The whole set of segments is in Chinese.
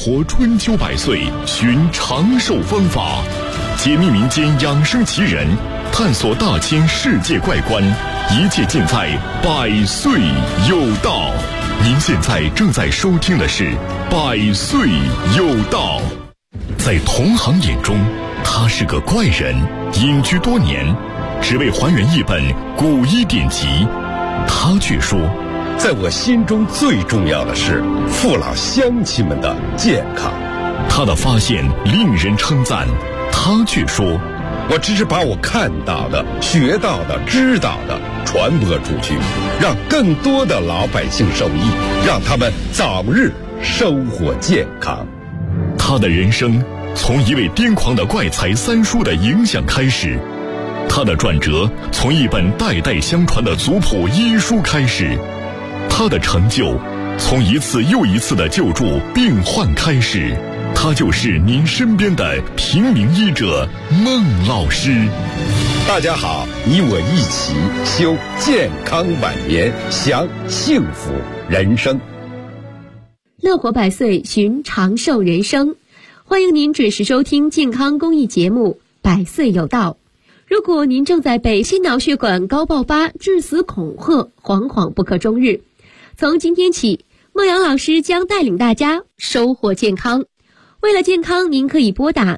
活春秋百岁，寻长寿方法，解密民间养生奇人，探索大千世界怪观，一切尽在百岁有道。您现在正在收听的是百岁有道。在同行眼中，他是个怪人，隐居多年，只为还原一本古医典籍。他却说， 在我心中最重要的是父老乡亲们的健康。 他的发现令人称赞，他却说， 我只是把我看到的、学到的、知道的传播出去，让更多的老百姓受益，让他们早日生活健康。 他的人生从一位癫狂的怪才三叔的影响开始，他的转折从一本代代相传的族谱医书开始，他的成就从一次又一次的救助病患开始。他就是您身边的平民医者孟老师。 大家好，你我一起修健康晚年，享幸福人生。 乐活百岁，寻长寿人生。欢迎您准时收听健康公益节目百岁有道。如果您正在被心脑血管高爆发致死恐吓，惶惶不可终日，从今天起，孟阳老师将带领大家收获健康。为了健康，您可以拨打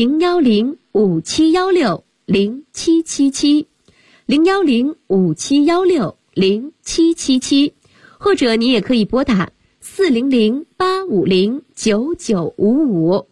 010-5716-0777 010-5716-0777，或者您也可以拨打400-850-9955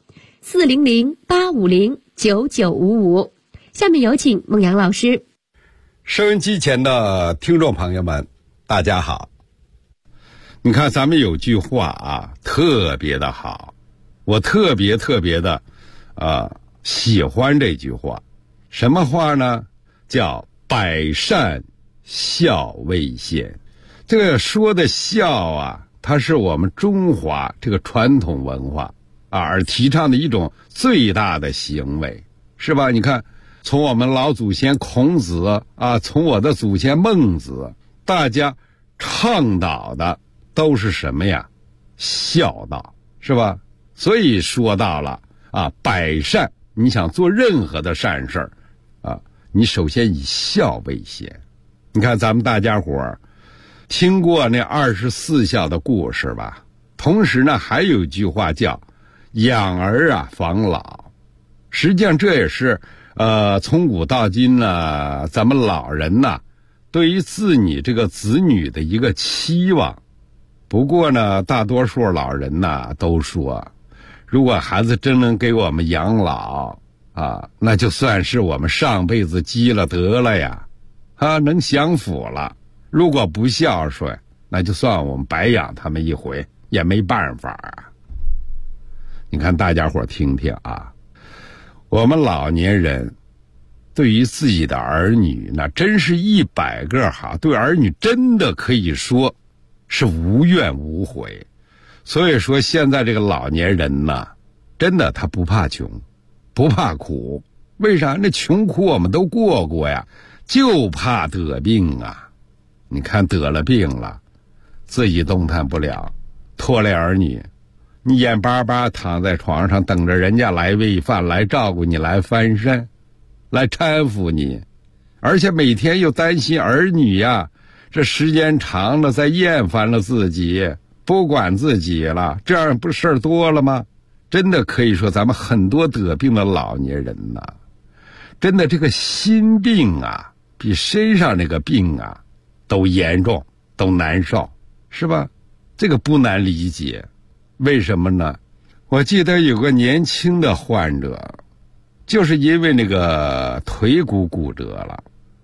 400-850-9955。下面有请孟阳老师。 收音机前的听众朋友们，大家好。你看咱们有句话啊，特别的好，我特别的喜欢这句话。什么话呢？叫百善孝为先。这个说的孝啊，它是我们中华这个传统文化而提倡的一种最大的行为，是吧？你看从我们老祖先孔子从我的祖先孟子，大家倡导的都是什么呀？孝道，是吧？所以说到了百善，你想做任何的善事你首先以孝为先。你看咱们大家伙听过那24孝的故事吧？同时呢，还有一句话叫养儿防老。实际上这也是从古到今呢，咱们老人对于自己这个子女的一个期望。不过呢，大多数老人都说，如果孩子真能给我们养老那就算是我们上辈子积了德了呀，能享福了。如果不孝顺，那就算我们白养他们一回，也没办法你看大家伙听听我们老年人对于自己的儿女，那真是100个好，对儿女真的可以说是无怨无悔。所以说现在这个老年人真的他不怕穷，不怕苦。为啥？那穷苦我们都过呀，就怕得病你看得了病了，自己动弹不了，拖累儿女，你眼巴巴躺在床上，等着人家来喂饭，来照顾你，来翻身，来搀扶你，而且每天又担心儿女这时间长了再厌烦了自己，不管自己了，这样不事儿多了吗？真的可以说咱们很多得病的老年人真的这个心病比身上那个病都严重，都难受，是吧？这个不难理解。为什么呢？我记得有个年轻的患者，就是因为那个腿骨骨折了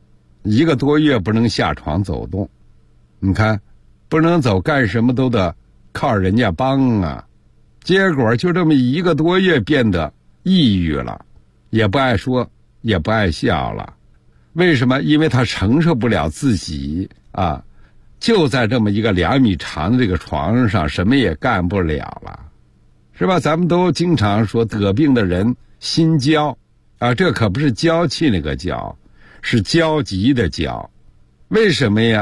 ，1个多月不能下床走动。你看不能走，干什么都得靠人家帮结果就这么1个多月变得抑郁了，也不爱说，也不爱笑了。为什么？因为他承受不了自己就在这么一个2米长的这个床上，什么也干不了了，是吧？咱们都经常说得病的人心焦这可不是娇气那个娇，是焦急的焦。为什么呀？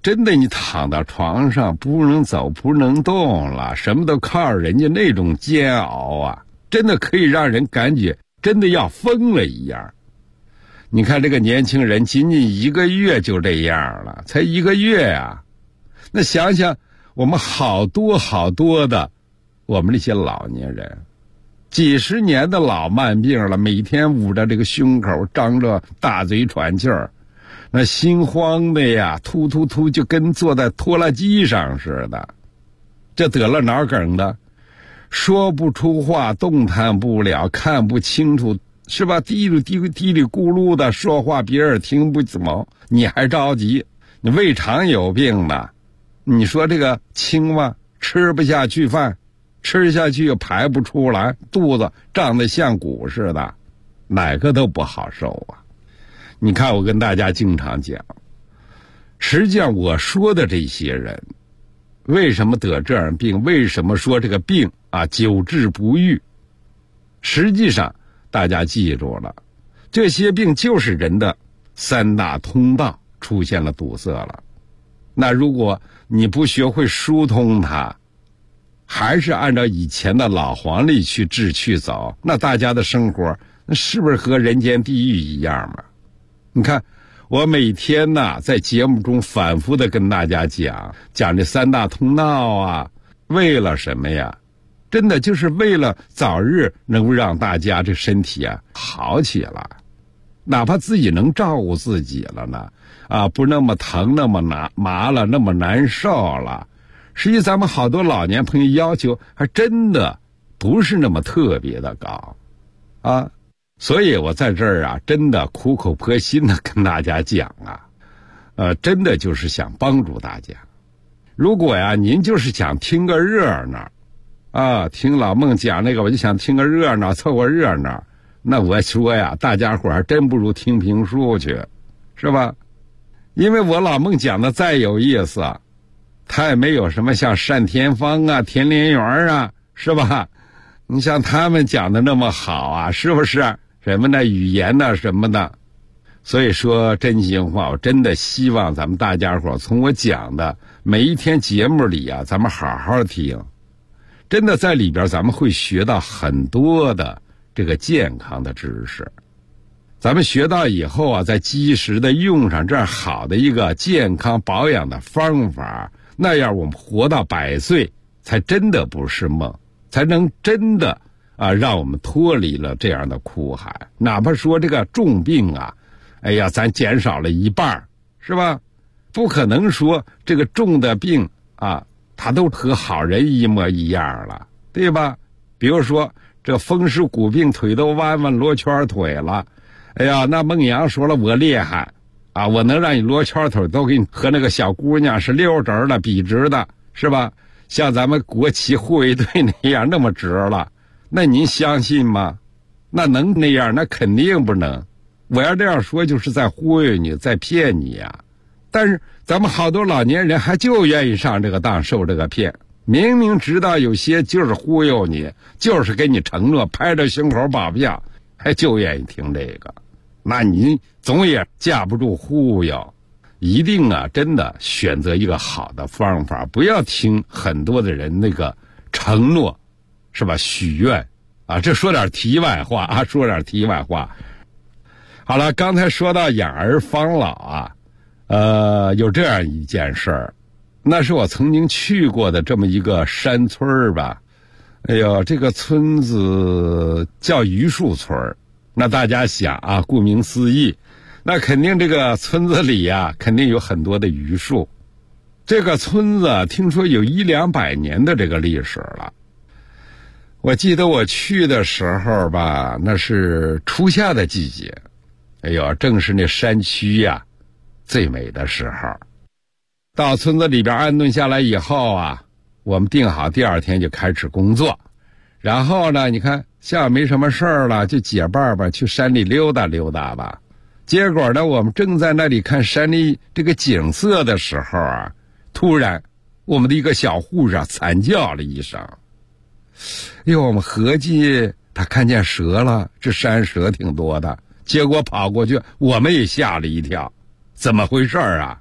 真的你躺到床上不能走不能动了，什么都靠人家，那种煎熬啊，真的可以让人感觉真的要疯了一样。你看这个年轻人仅仅1个月就这样了，才1个月啊。那想想我们好多的我们那些老年人，几十年的老慢病了，每天捂着这个胸口，张着大嘴喘气儿，那心慌的呀，突就跟坐在拖拉机上似的。这得了脑梗的，说不出话，动弹不了，看不清楚，是吧？嘀里咕噜的说话，别人听不懂，你还着急。你胃肠有病的，你说这个青蛙吃不下去饭，吃下去又排不出来，肚子胀得像鼓似的，哪个都不好受啊。你看我跟大家经常讲，实际上我说的这些人为什么得这样病，为什么说这个病啊久治不愈，实际上大家记住了，这些病就是人的3大通道出现了堵塞了。那如果你不学会疏通它，还是按照以前的老黄历去治去走，那大家的生活那是不是和人间地狱一样嘛？你看我每天呢在节目中反复的跟大家讲这3大通道啊，为了什么呀？真的就是为了早日能够让大家这身体啊好起来，哪怕自己能照顾自己了呢，不那么疼，那么麻了，那么难受了。实际咱们好多老年朋友要求还真的不是那么特别的高啊。所以我在这儿啊，真的苦口婆心的跟大家讲啊，真的就是想帮助大家。如果呀您就是想听个热闹啊，听老孟讲那个我就想听个热闹，凑个热闹，那我说呀大家伙还真不如听评书去，是吧？因为我老孟讲的再有意思，他也没有什么像单田芳啊、田连元啊，是吧？你像他们讲的那么好啊，是不是？什么的语言呢什么的。所以说真心话，我真的希望咱们大家伙从我讲的每一天节目里啊，咱们好好听，真的在里边咱们会学到很多的这个健康的知识。咱们学到以后啊，再及时的用上这样好的一个健康保养的方法，那样我们活到100岁才真的不是梦，才能真的让我们脱离了这样的苦海。哪怕说这个重病啊，哎呀咱减少了1半，是吧？不可能说这个重的病啊它都和好人一模一样了，对吧？比如说这风湿骨病，腿都弯罗圈腿了，哎呀那孟阳说了我厉害啊，我能让你罗圈腿都给你和那个小姑娘是溜直的笔直的，是吧？像咱们国旗护卫队那样那么直了，那您相信吗？那能那样？那肯定不能。我要这样说就是在忽悠你，在骗你呀。但是咱们好多老年人还就愿意上这个当，受这个骗，明明知道有些就是忽悠你，就是给你承诺，拍着胸口保票，还就愿意听这个，那你总也架不住忽悠。一定真的选择一个好的方法，不要听很多的人那个承诺，是吧？许愿啊，这说点题外话啊，说点题外话。好了，刚才说到养儿防老啊，有这样一件事儿，那是我曾经去过的这么一个山村吧。哎呦，这个村子叫榆树村，那大家想啊，顾名思义，那肯定这个村子里啊，肯定有很多的榆树。这个村子听说有100-200年的这个历史了。我记得我去的时候吧，那是初夏的季节，哎呦，正是那山区呀最美的时候。到村子里边安顿下来以后啊，我们定好第2天就开始工作。然后呢，你看下午没什么事儿了，就结伴吧去山里溜达溜达吧。结果呢，我们正在那里看山里这个景色的时候啊，突然我们的一个小护士惨叫了一声。哎呦，我们合计他看见蛇了，这山蛇挺多的，结果跑过去，我们也吓了一跳。怎么回事啊？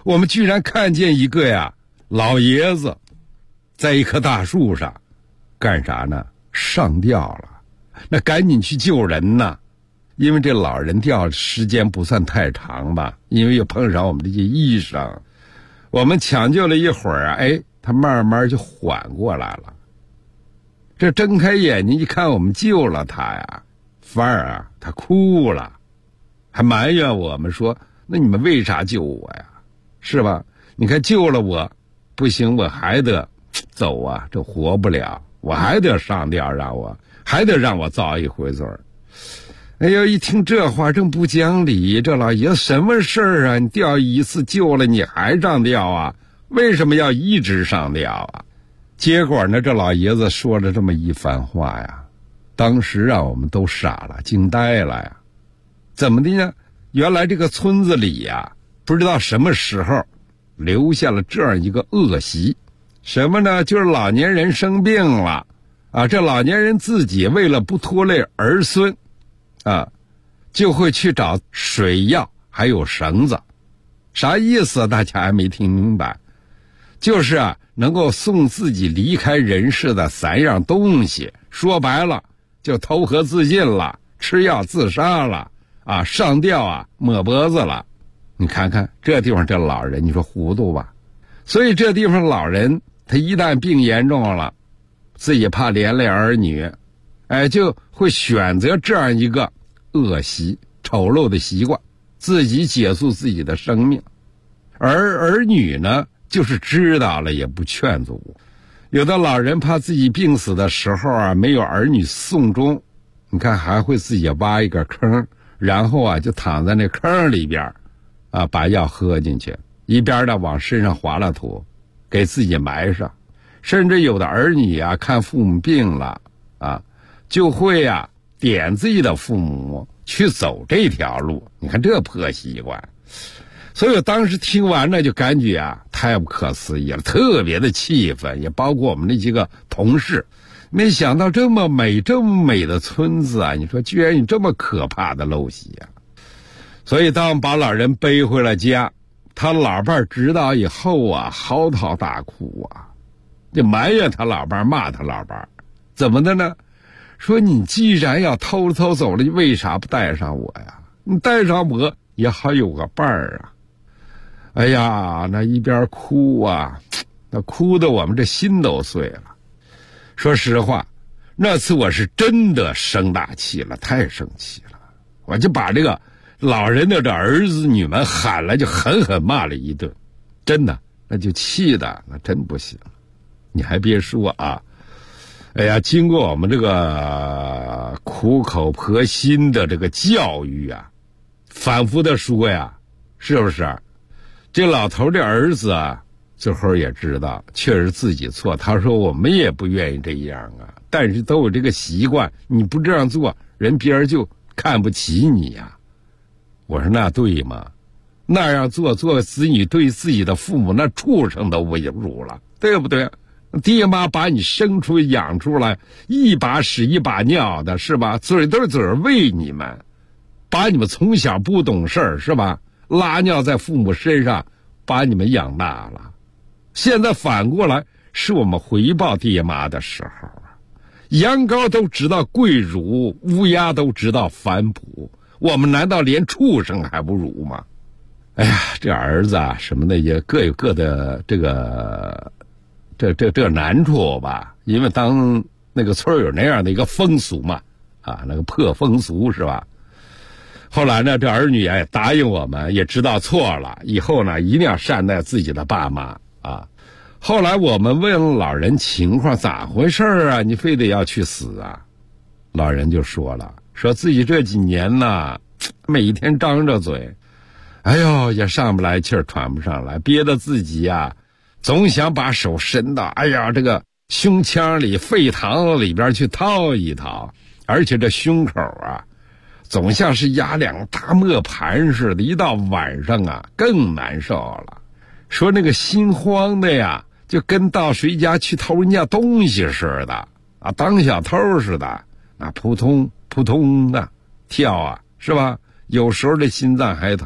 我们居然看见一个呀老爷子在一棵大树上干啥呢？上吊了。那赶紧去救人呐，因为这老人吊时间不算太长吧，因为又碰上我们这些医生，我们抢救了一会儿啊，他慢慢就缓过来了。这睁开眼睛一看我们救了他呀，范儿啊，他哭了，还埋怨我们说，那你们为啥救我呀？是吧？你看救了我不行，我还得走啊，这活不了，我还得上吊，还得让我遭一回罪。哎呦，一听这话真不讲理，这老爷子什么事儿啊？你吊一次救了你还上吊啊？为什么要一直上吊啊？结果呢，这老爷子说了这么一番话呀，当时让我们都傻了，惊呆了呀。怎么的呢？原来这个村子里呀，不知道什么时候留下了这样一个恶习，什么呢？就是老年人生病了啊，这老年人自己为了不拖累儿孙啊，就会去找水药还有绳子。啥意思？大家还没听明白。就是啊，能够送自己离开人世的3样东西，说白了就投河自尽了，吃药自杀了啊，上吊啊，抹脖子了。你看看这地方这老人，你说糊涂吧？所以这地方老人他一旦病严重了，自己怕连累儿女，就会选择这样一个恶习、丑陋的习惯，自己结束自己的生命。而儿女呢，就是知道了也不劝阻。有的老人怕自己病死的时候啊，没有儿女送终，你看还会自己挖一个坑，然后啊就躺在那坑里边啊，把药喝进去，一边的往身上划了土，给自己埋上。甚至有的儿女啊，看父母病了啊，就会啊点自己的父母去走这条路。你看这破习惯。所以我当时听完了就感觉啊太不可思议了，特别的气愤，也包括我们那几个同事，没想到这么美的村子啊，你说居然有这么可怕的陋习啊！所以当把老人背回了家，他老伴知道以后啊，嚎啕大哭啊，就埋怨他老伴，骂他老伴，怎么的呢？说你既然要偷走了，你为啥不带上我呀？你带上我也好有个伴儿啊！哎呀，那一边哭啊，那哭得我们这心都碎了。说实话，那次我是真的生大气了，太生气了，我就把这个老人的这儿子女们喊来，就狠狠骂了一顿，真的，那就气的那真不行。你还别说啊，哎呀，经过我们这个苦口婆心的这个教育啊，反复的说呀，是不是？这老头的儿子啊，最后也知道确实自己错，他说我们也不愿意这样啊，但是都有这个习惯，你不这样做，别人就看不起你呀。我说那对吗？那样做子女对自己的父母那畜生都不如了，对不对？爹妈把你生出养出来，一把屎一把尿的，是吧？嘴对嘴喂你们，把你们从小不懂事儿，是吧？拉尿在父母身上，把你们养大了。现在反过来是我们回报爹妈的时候啊！羊羔都知道跪乳，乌鸦都知道反哺，我们难道连畜生还不如吗？哎呀，这儿子啊什么的也各有各的这个这难处吧，因为当那个村有那样的一个风俗嘛，啊，那个破风俗是吧？后来呢，这儿女也答应我们，也知道错了，以后呢一定要善待自己的爸妈啊。后来我们问老人情况咋回事啊，你非得要去死啊？老人就说了，说自己这几年呢，每天张着嘴，哎呦也上不来气儿，喘不上来，憋得自己呀，总想把手伸到哎呀这个胸腔里、肺膛里边去掏一掏，而且这胸口啊总像是压2个大磨盘似的，一到晚上啊更难受了。说那个心慌的呀，就跟到谁家去偷人家东西似的啊，当小偷似的啊，扑通扑通的跳啊，是吧？有时候这心脏还疼。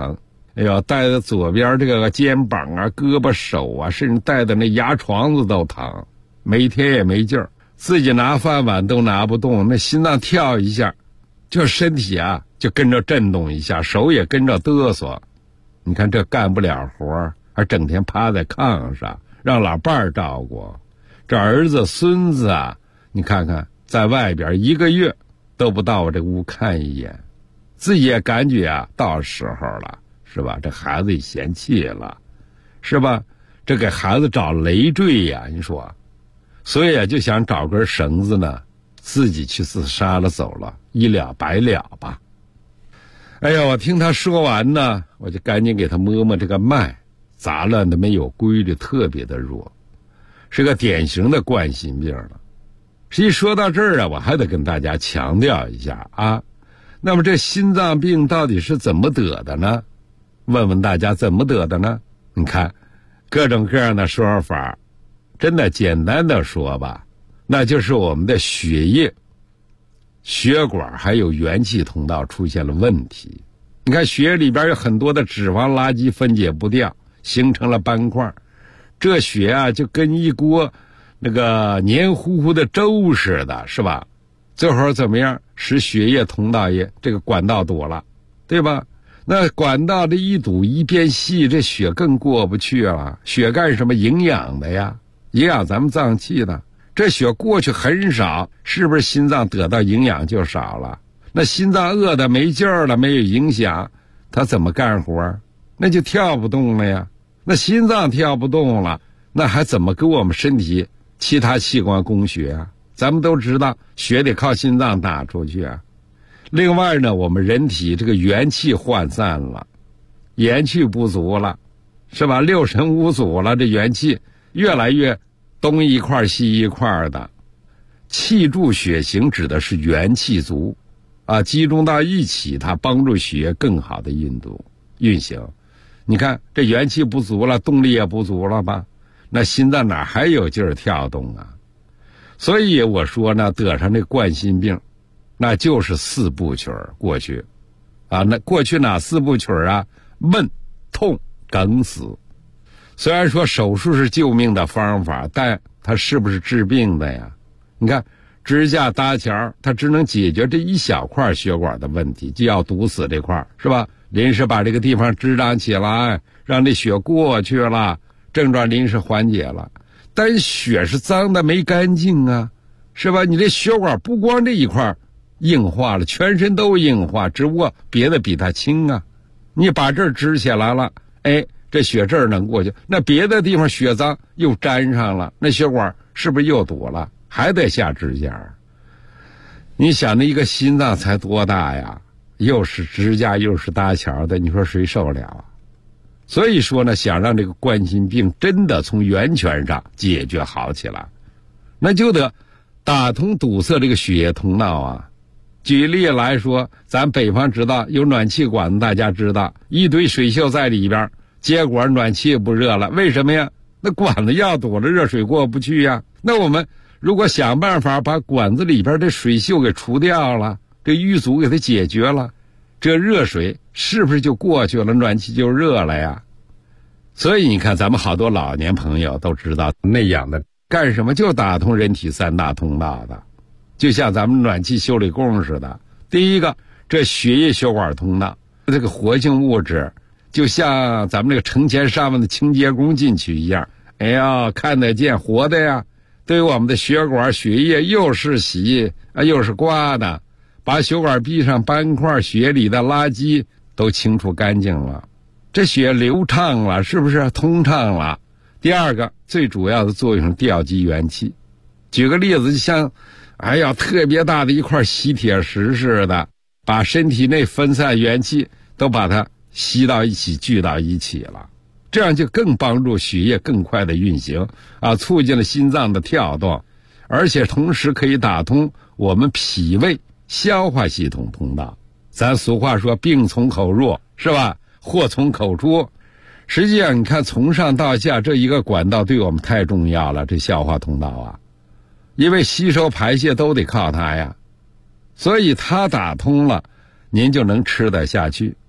哎呦，带的左边这个肩膀啊、胳膊、手啊，甚至带的那牙床子都疼，每天也没劲儿，自己拿饭碗都拿不动，那心脏跳一下，就身体啊就跟着震动一下，手也跟着嘚瑟。你看这干不了活，还整天趴在炕上，让老伴儿照顾。这儿子孙子啊，你看看在外边1个月都不到我这屋看一眼，自己也感觉啊到时候了，是吧？这孩子也嫌弃了，是吧？这给孩子找累赘呀，你说，所以啊就想找根绳子呢，自己去自杀了走了，一了百了吧。哎呀，我听他说完呢，我就赶紧给他摸摸这个脉，杂乱的没有规律，特别的弱，是个典型的冠心病了。实际说到这儿啊，我还得跟大家强调一下啊，那么这心脏病到底是怎么得的呢？问问大家怎么得的呢？你看各种各样的说法，真的简单的说吧，那就是我们的血液、血管还有元气通道出现了问题。你看血里边有很多的脂肪垃圾分解不掉，形成了斑块，这血啊就跟一锅那个黏糊糊的粥似的，是吧？最后怎么样？使血液通道也这个管道堵了，对吧？那管道这一堵一变细，这血更过不去了。血干什么？营养的呀，营养咱们脏器的。这血过去很少，是不是心脏得到营养就少了？那心脏饿得没劲儿了，没有影响，它怎么干活？那就跳不动了呀。那心脏跳不动了，那还怎么给我们身体其他器官供血啊？咱们都知道血得靠心脏打出去啊。另外呢，我们人体这个元气涣散了，元气不足了，是吧？六神无主了，这元气越来越东一块西一块的。气助血行指的是元气足啊，集中到一起，它帮助血液更好的运行。你看这元气不足了，动力也不足了吧？那心脏哪还有劲儿跳动啊？所以我说呢，得上这冠心病，那就是4部曲过去啊。那过去哪4部曲啊？闷、痛、梗死。虽然说手术是救命的方法，但它是不是治病的呀？你看支架搭桥，它只能解决这一小块血管的问题，就要堵死这块，是吧？临时把这个地方支张起来，让这血过去了，症状临时缓解了。但血是脏的没干净啊，是吧？你这血管不光这一块硬化了，全身都硬化，只不过别的比它轻啊。你把这儿支起来了，哎，这血这儿能过去，那别的地方血脏又粘上了，那血管是不是又堵了？还得下支架。你想那一个心脏才多大呀，又是支架又是搭桥的，你说谁受了啊？所以说呢，想让这个冠心病真的从源泉上解决好起来，那就得打通堵塞这个血液通道啊。举例来说，咱北方知道有暖气管子，大家知道一堆水锈在里边，结果暖气不热了，为什么呀？那管子要堵了，热水过不去呀。那我们如果想办法把管子里边的水锈给除掉了，这淤阻给它解决了，这热水是不是就过去了，暖气就热了呀？所以你看咱们好多老年朋友都知道那样的干什么，就打通人体3大通道的，就像咱们暖气修理工似的。第一个，这血液血管通道，这个活性物质就像咱们这个成千上万的清洁工进去一样，哎呀，看得见活的呀，对我们的血管血液又是洗啊又是刮的，把血管壁上斑块血里的垃圾都清除干净了，这血流畅了，是不是通畅了？第二个最主要的作用是调集元气。举个例子，就像哎呀特别大的一块吸铁石似的，把身体内分散元气都把它吸到一起聚到一起了，这样就更帮助血液更快的运行啊，促进了心脏的跳动，而且同时可以打通我们脾胃消化系统通道。咱俗话说病从口入，是吧？祸从口出。实际上你看从上到下这一个管道对我们太重要了，这消化通道啊，因为吸收排泄都得靠它呀，所以它打通了，您就能吃得下去。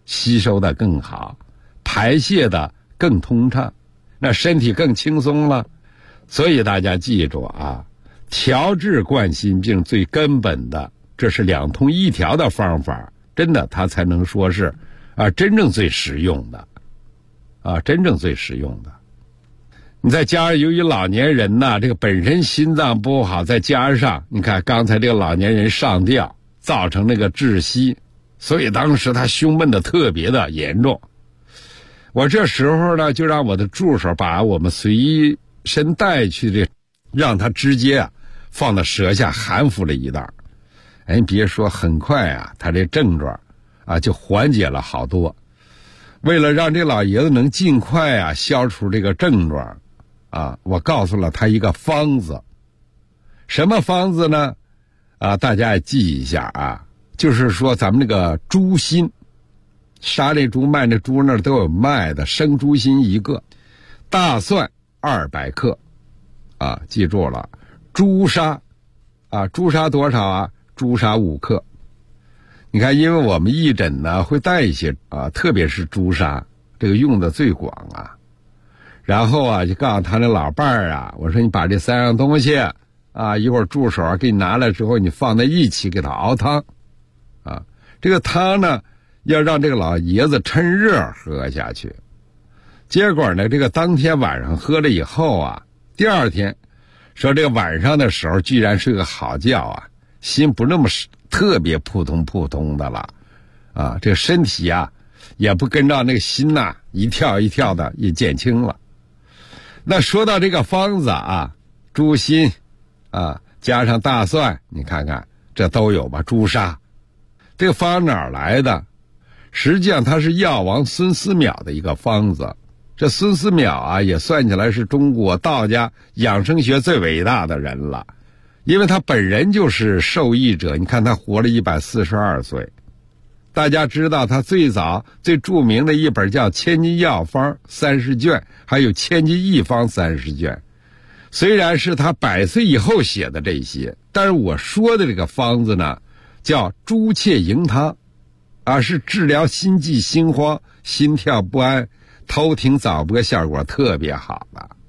吸收的更好，排泄的更通畅，那身体更轻松了。所以大家记住啊，调治冠心病最根本的，这是两通一条的方法，真的它才能说是真正最实用的真正最实用的。你再加上由于老年人呢，这个本身心脏不好，再加上你看刚才这个老年人上吊造成那个窒息，所以当时他胸闷的特别的严重。我这时候呢就让我的助手把我们随身带去的，让他直接放到舌下含服了一袋。你别说，很快他这症状就缓解了好多。为了让这老爷子能尽快消除这个症状我告诉了他一个方子。什么方子呢？大家也记一下就是说咱们这个猪心，杀这猪卖那猪那儿都有卖的，生猪心1个，大蒜200克记住了。朱砂朱砂多少朱砂5克。你看，因为我们义诊呢会带一些特别是朱砂，这个用的最广然后就告诉他那老伴儿我说你把这3样东西一会儿助手给你拿来之后，你放在一起给他熬汤这个汤呢要让这个老爷子趁热喝下去。结果呢，这个当天晚上喝了以后第二天说这个晚上的时候居然睡个好觉心不那么特别扑通扑通的了这个身体也不跟着那个心一跳一跳的也减轻了。那说到这个方子猪心加上大蒜，你看看这都有吧，朱砂。这个方哪儿来的？实际上它是药王孙思邈的一个方子。这孙思邈也算起来是中国道家养生学最伟大的人了，因为他本人就是受益者。你看他活了142岁。大家知道他最早最著名的一本叫《千金药方》30卷，还有《千金一方》30卷。虽然是他100岁以后写的这些，但是我说的这个方子呢叫猪切营汤是治疗心悸心慌、心跳不安、头挺早搏效果特别好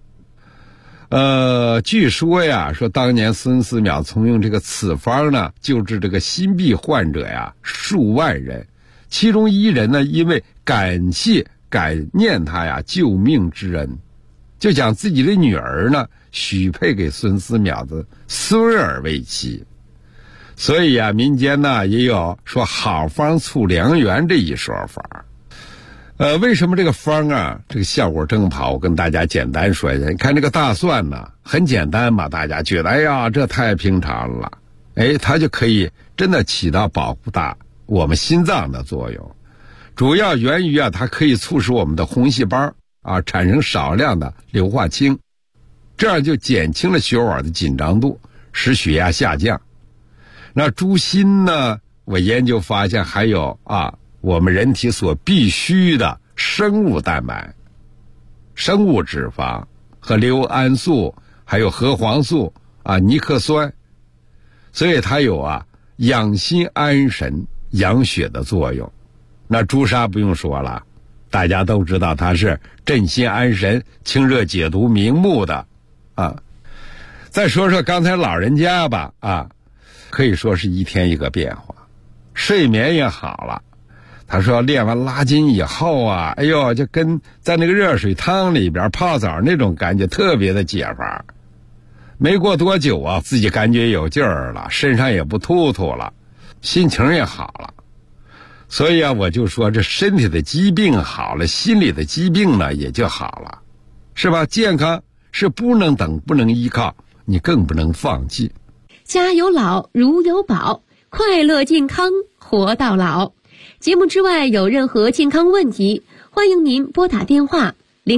的。据说说当年孙思邈从用这个此方呢救治这个心痹患者数万人，其中1人呢因为感念他救命之恩，就将自己的女儿呢许配给孙思邈的孙儿为妻。所以民间呢也有说好方促良缘这一说法。为什么这个方这个效果这么好？我跟大家简单说一下。你看这个大蒜呢很简单嘛，大家觉得这太平常了。它就可以真的起到保护我们心脏的作用。主要源于它可以促使我们的红细胞产生少量的硫化氢，这样就减轻了血管的紧张度，使血压下降。那猪心呢，我研究发现还有我们人体所必需的生物蛋白、生物脂肪和硫胺素，还有核黄素尼克酸，所以它有养心安神、养血的作用。那朱砂不用说了，大家都知道它是镇心安神、清热解毒、明目的再说说刚才老人家吧可以说是一天一个变化，睡眠也好了。他说练完拉筋以后就跟在那个热水汤里边泡澡那种感觉特别的解乏。没过多久自己感觉有劲儿了，身上也不突突了，心情也好了。所以我就说这身体的疾病好了，心理的疾病呢也就好了，是吧？健康是不能等，不能依靠，你更不能放弃。 家有老如有宝，快乐健康活到老。节目之外有任何健康问题，欢迎您拨打电话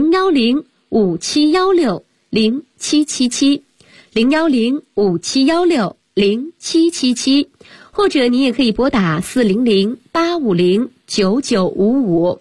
010-5716-0777 010-5716-0777，或者你也可以拨打400-850-9955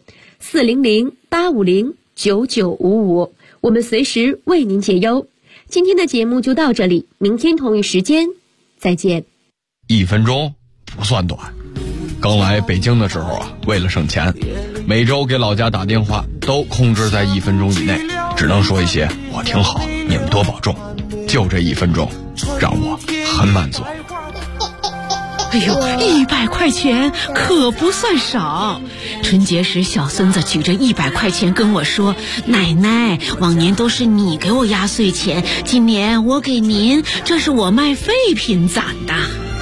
400-850-9955，我们随时为您解忧。今天的节目就到这里，明天同一时间再见。 1分钟不算短， 刚来北京的时候啊，为了省钱，每周给老家打电话都控制在1分钟以内，只能说一些我挺好，你们多保重，就这1分钟让我很满足。 哎呦，100块钱可不算少。春节时小孙子举着100块钱跟我说，奶奶，往年都是你给我压岁钱，今年我给您，这是我卖废品攒的。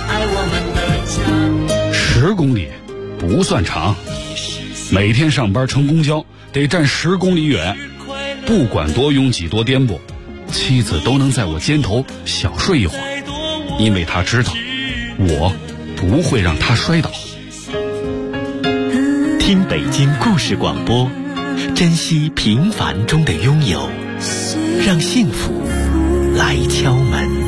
10公里不算长，每天上班乘公交得站10公里远，不管多拥挤多颠簸，妻子都能在我肩头小睡一会儿，因为她知道我不会让她摔倒。 听北京故事广播，珍惜平凡中的拥有，让幸福来敲门。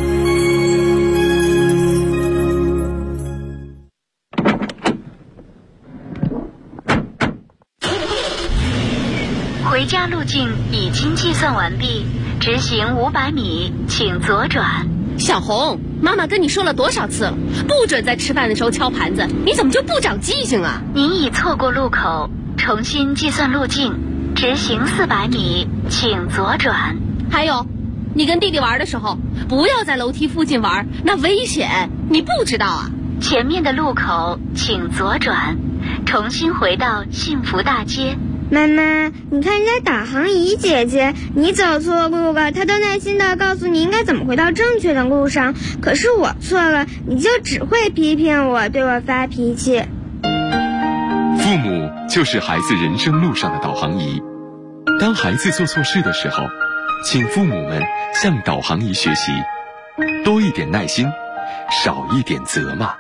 回家路径已经计算完毕，直行500米，请左转。 小红，妈妈跟你说了多少次了，不准在吃饭的时候敲盘子，你怎么就不长记性啊？ 您已错过路口，重新计算路径，直行400米，请左转。 还有，你跟弟弟玩的时候，不要在楼梯附近玩，那危险，你不知道啊？ 前面的路口请左转，重新回到幸福大街。 妈妈，你看人家导航仪姐姐，你走错路了，她都耐心地告诉你应该怎么回到正确的路上。可是我错了，你就只会批评我，对我发脾气。 父母就是孩子人生路上的导航仪。当孩子做错事的时候，请父母们向导航仪学习，多一点耐心，少一点责骂。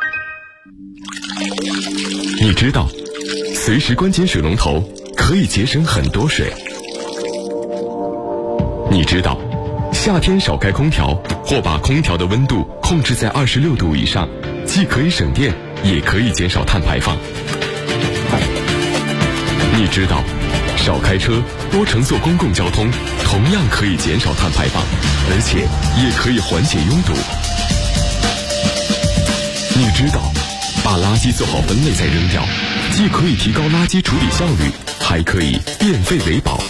你知道，随时关紧水龙头可以节省很多水。你知道，夏天少开空调或把空调的温度控制在26度以上，既可以省电，也可以减少碳排放。你知道，少开车，多乘坐公共交通，同样可以减少碳排放，而且也可以缓解拥堵。你知道，把垃圾做好分类再扔掉，既可以提高垃圾处理效率，还可以变废为宝。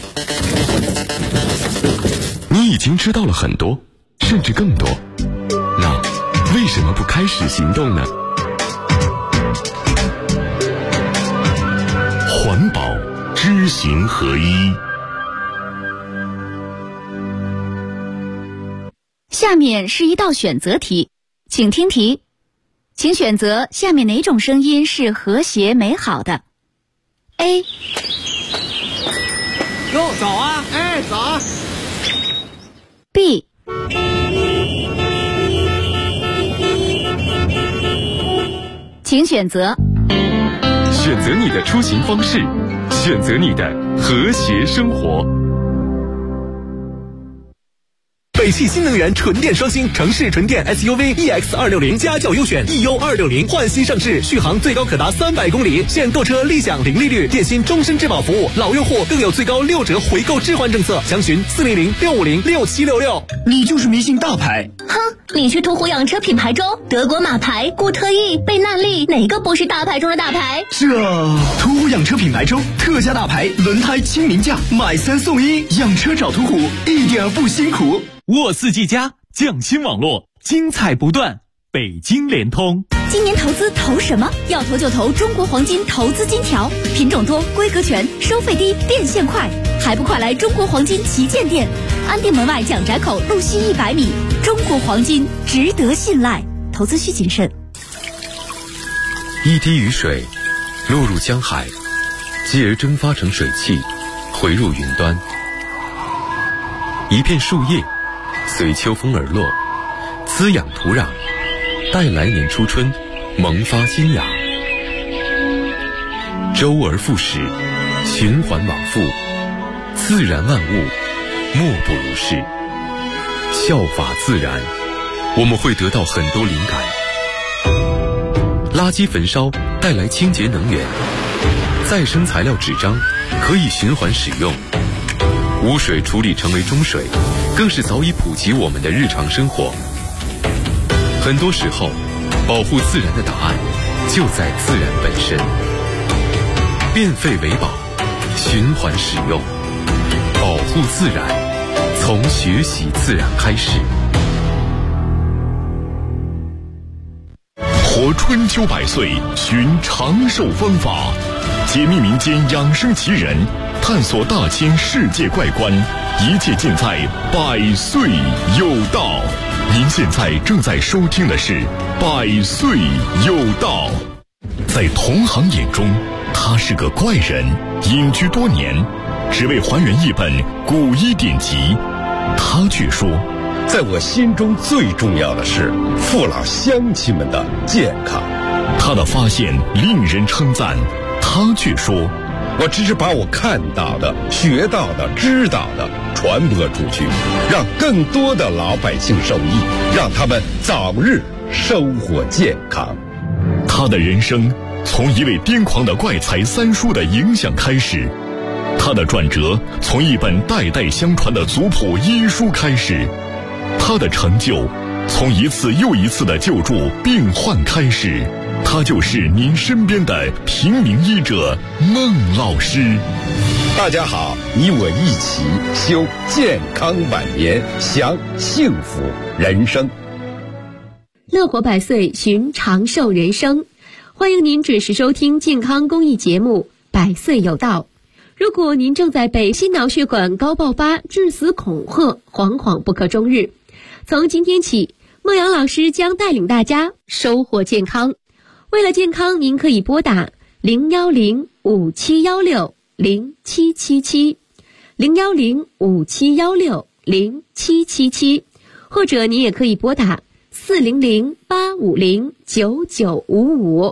你已经知道了很多，甚至更多，那为什么不开始行动呢？环保知行合一。 下面是一道选择题，请听题，请选择下面哪种声音是和谐美好的 ？A。 哟，早啊！哎，早啊 B。请选择。 选择你的出行方式，选择你的和谐生活。 北汽新能源纯电双星城市纯电 SUV EX260家轿优选 EU260换新上市，续航最高可达300公里，现购车立享零利率，电信终身质保服务，老用户更有最高6折回购置换政策，详询400-650-6766。 你就是迷信大牌。 哼，你去途虎养车品牌中，德国马牌、固特异、贝纳利，哪个不是大牌中的大牌？ 途虎养车品牌中特价大牌轮胎亲民价，买3送1，养车找途虎一点不辛苦。 沃4G+匠心网络，精彩不断，北京联通。 今年投资投什么？要投就投中国黄金投资金条，品种多，规格全，收费低，变现快，还不快来中国黄金旗舰店，安定门外蒋宅口路西100米。中国黄金值得信赖，投资需谨慎。 一滴雨水落入江海，继而蒸发成水汽，回入云端。一片树叶随秋风而落，滋养土壤，待来年初春萌发新芽。周而复始，循环往复，自然万物莫不如是。效法自然，我们会得到很多灵感。垃圾焚烧带来清洁能源，再生材料纸张可以循环使用，污水处理成为中水，更是早已普及我们的日常生活。很多时候，保护自然的答案就在自然本身。变废为宝，循环使用，保护自然，从学习自然开始。 活春秋百岁，寻长寿方法，解密民间养生奇人，探索大千世界怪观，一切尽在百岁有道。您现在正在收听的是百岁有道。在同行眼中，他是个怪人，隐居多年，只为还原一本古医典籍。他却说， 在我心中最重要的是父老乡亲们的健康。 他的发现令人称赞，他却说， 我只是把我看到的、学到的、知道的传播出去，让更多的老百姓受益，让他们早日生活健康。 他的人生从一位癫狂的怪才三叔的影响开始，他的转折从一本代代相传的族谱医书开始，他的成就从一次又一次的救助病患开始。他就是您身边的平民医者孟老师。 大家好，你我一起修健康晚年，享幸福人生。 乐活百岁，寻长寿人生。欢迎您准时收听健康公益节目《百岁有道》。如果您正在被心脑血管高爆发、致死恐吓，惶惶不可终日，从今天起，孟阳老师将带领大家收获健康。为了健康，您可以拨打010-5716-0777 010-5716-0777，或者您也可以拨打400-850-9955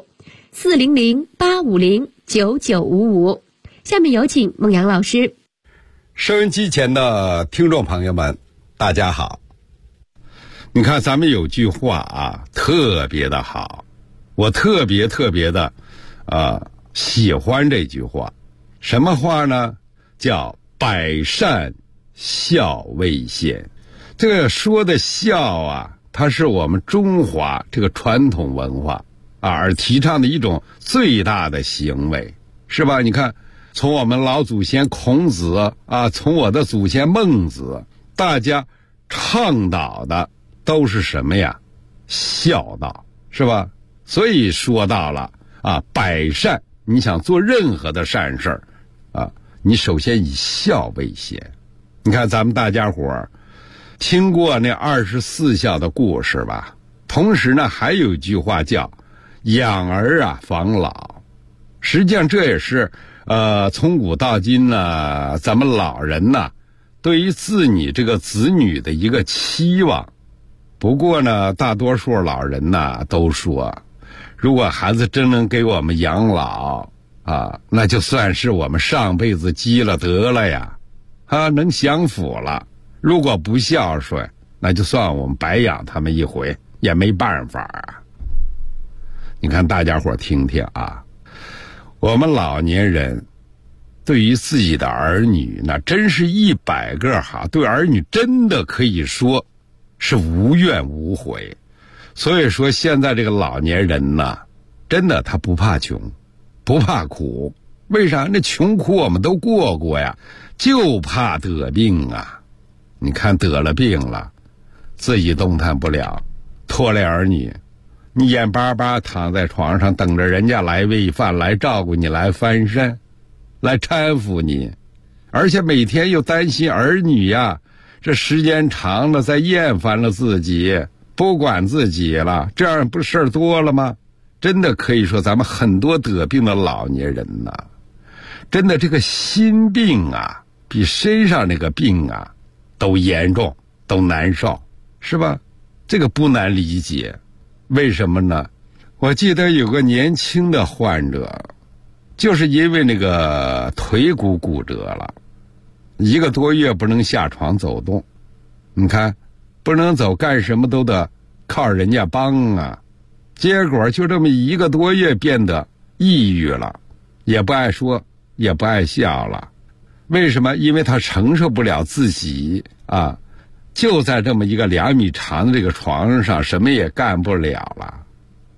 400-850-9955。下面有请孟阳老师。 收音机前的听众朋友们，大家好。你看咱们有句话啊，特别的好，我特别的喜欢这句话。什么话呢？叫百善孝为先。这个说的孝啊，它是我们中华这个传统文化而提倡的一种最大的行为，是吧？你看从我们老祖先孔子从我的祖先孟子，大家倡导的都是什么呀？孝道，是吧？所以说到了百善，你想做任何的善事你首先以孝为先。你看咱们大家伙听过那24孝的故事吧？同时呢，还有一句话叫养儿防老。实际上这也是从古到今呢，咱们老人呢对于自己这个子女的一个期望。不过呢，大多数老人呢都说，如果孩子真能给我们养老那就算是我们上辈子积了德了呀，能享福了。如果不孝顺，那就算我们白养他们一回，也没办法你看大家伙听听我们老年人对于自己的儿女，那真是100个对儿女真的可以说是无怨无悔。所以说现在这个老年人呢，真的他不怕穷，不怕苦。为啥？那穷苦我们都过呀，就怕得病你看得了病了，自己动弹不了，拖累儿女，你眼巴巴躺在床上等着人家来喂饭，来照顾你，来翻身，来搀扶你，而且每天又担心儿女这时间长了再厌烦了自己，不管自己了，这样不事儿多了吗？真的可以说咱们很多得病的老年人真的这个心病比身上那个病都严重，都难受，是吧？这个不难理解。为什么呢？我记得有个年轻的患者，就是因为那个腿骨骨折了，1个多月不能下床走动。你看不能走，干什么都得靠人家帮结果就这么1个多月变得抑郁了，也不爱说，也不爱笑了。为什么？因为他承受不了自己就在这么一个2米长的这个床上什么也干不了了。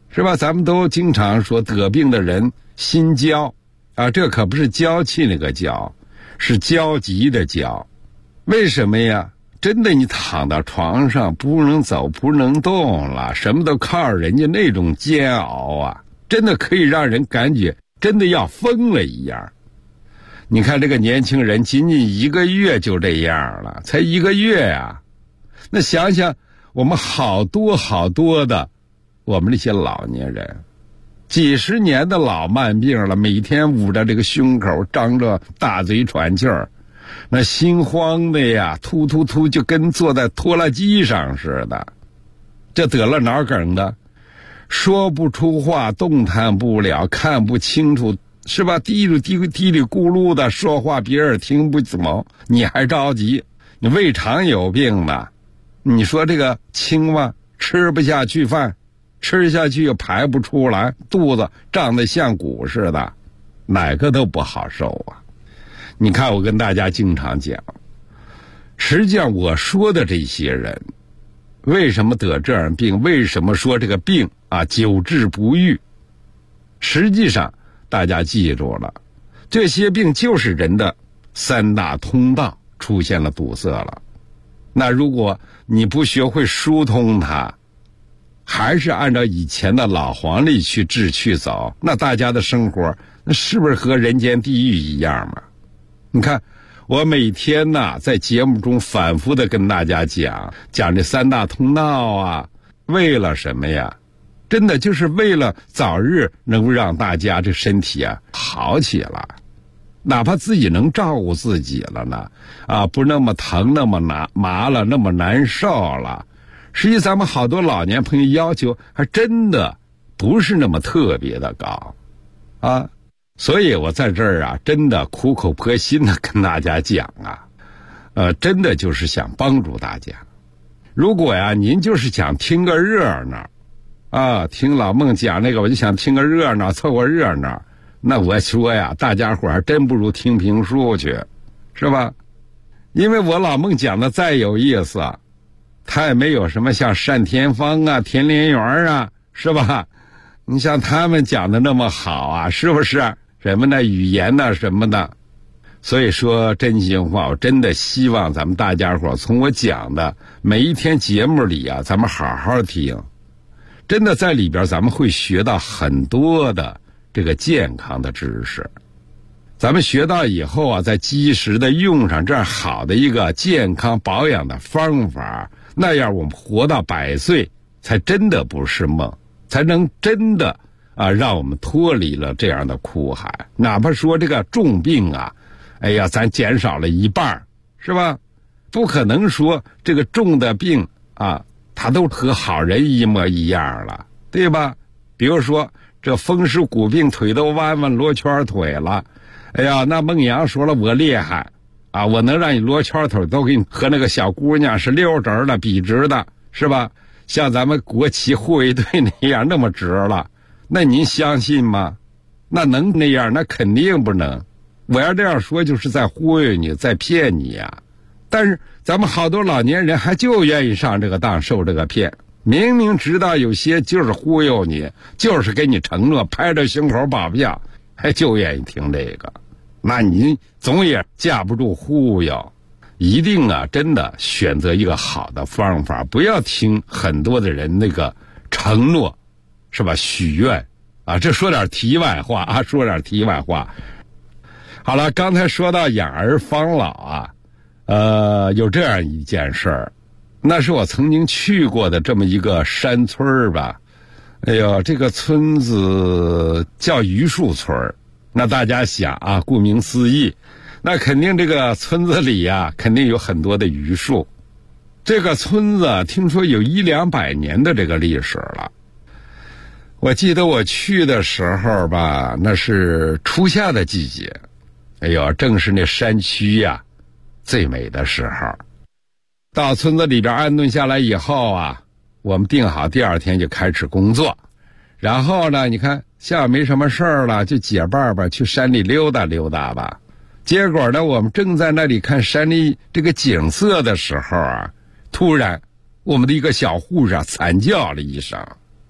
是吧？咱们都经常说得病的人心焦啊，这可不是娇气那个焦，是焦急的焦。为什么呀？真的，你躺到床上不能走不能动了，什么都靠人家，那种煎熬啊，真的可以让人感觉真的要疯了一样。你看这个年轻人仅仅1个月就这样了，才1个月呀。那想想我们好多的我们这些老年人，几十年的老慢病了，每天捂着这个胸口，张着大嘴喘气儿，那心慌的呀，突就跟坐在拖拉机上似的。这得了脑梗的，说不出话，动弹不了，看不清楚，是吧？嘀里咕噜的说话，别人听不懂，你还着急。你胃肠有病吧？你说这个青蛙吃不下去饭，吃下去又排不出来，肚子胀得像鼓似的，哪个都不好受啊。你看我跟大家经常讲，实际上我说的这些人为什么得这样病，为什么说这个病啊久治不愈，实际上大家记住了，这些病就是人的3大通道出现了堵塞了。那如果你不学会疏通它，还是按照以前的老黄历去治去走，那大家的生活那是不是和人间地狱一样嘛？你看我每天呢在节目中反复的跟大家讲这3大通道啊，为了什么呀？真的就是为了早日能够让大家这身体啊好起来，哪怕自己能照顾自己了呢，啊，不那么疼，那么麻了，那么难受了。实际咱们好多老年朋友要求还真的不是那么特别的高啊，所以我在这儿啊，真的苦口婆心的跟大家讲啊，真的就是想帮助大家。如果呀您就是想听个热闹啊，听老孟讲那个我就想听个热闹，凑个热闹，那我说呀，大家伙还真不如听评书去，是吧？因为我老孟讲的再有意思，他也没有什么像单田芳啊、田连元啊，是吧？你像他们讲的那么好啊，是不是？什么的语言呢什么的。所以说真心话，我真的希望咱们大家伙从我讲的每一天节目里啊，咱们好好听。真的在里边咱们会学到很多的这个健康的知识，咱们学到以后啊，再及时的用上这样好的一个健康保养的方法，那样我们活到100岁才真的不是梦，才能真的啊让我们脱离了这样的苦海。哪怕说这个重病啊，哎呀咱减少了1半，是吧？不可能说这个重的病啊它都和好人一模一样了，对吧？比如说这风湿骨病，腿都弯弯罗圈腿了，哎呀，那孟阳说了我厉害啊，我能让你罗圈腿都给你和那个小姑娘是溜直的笔直的，是吧？像咱们国旗护卫队那样那么直了，那您相信吗？那能那样？那肯定不能。我要这样说就是在忽悠你，在骗你呀。但是咱们好多老年人还就愿意上这个当，受这个骗，明明知道有些就是忽悠你，就是给你承诺，拍着胸口保票，还就愿意听这个，那你总也架不住忽悠。一定啊，真的选择一个好的方法，不要听很多的人那个承诺，是吧？许愿啊，这说点题外话啊，说点题外话。好了，刚才说到养儿防老啊。有这样一件事儿，那是我曾经去过的这么一个山村吧。哎呦，这个村子叫榆树村。那大家想啊，顾名思义，那肯定这个村子里啊，肯定有很多的榆树。这个村子听说有100-200年的这个历史了。我记得我去的时候吧，那是初夏的季节，哎呦，正是那山区呀最美的时候。到村子里边安顿下来以后啊，我们定好第2天就开始工作。然后呢，你看下午没什么事儿了，就结伴吧去山里溜达溜达吧。结果呢，我们正在那里看山里这个景色的时候啊，突然我们的一个小护士惨叫了一声。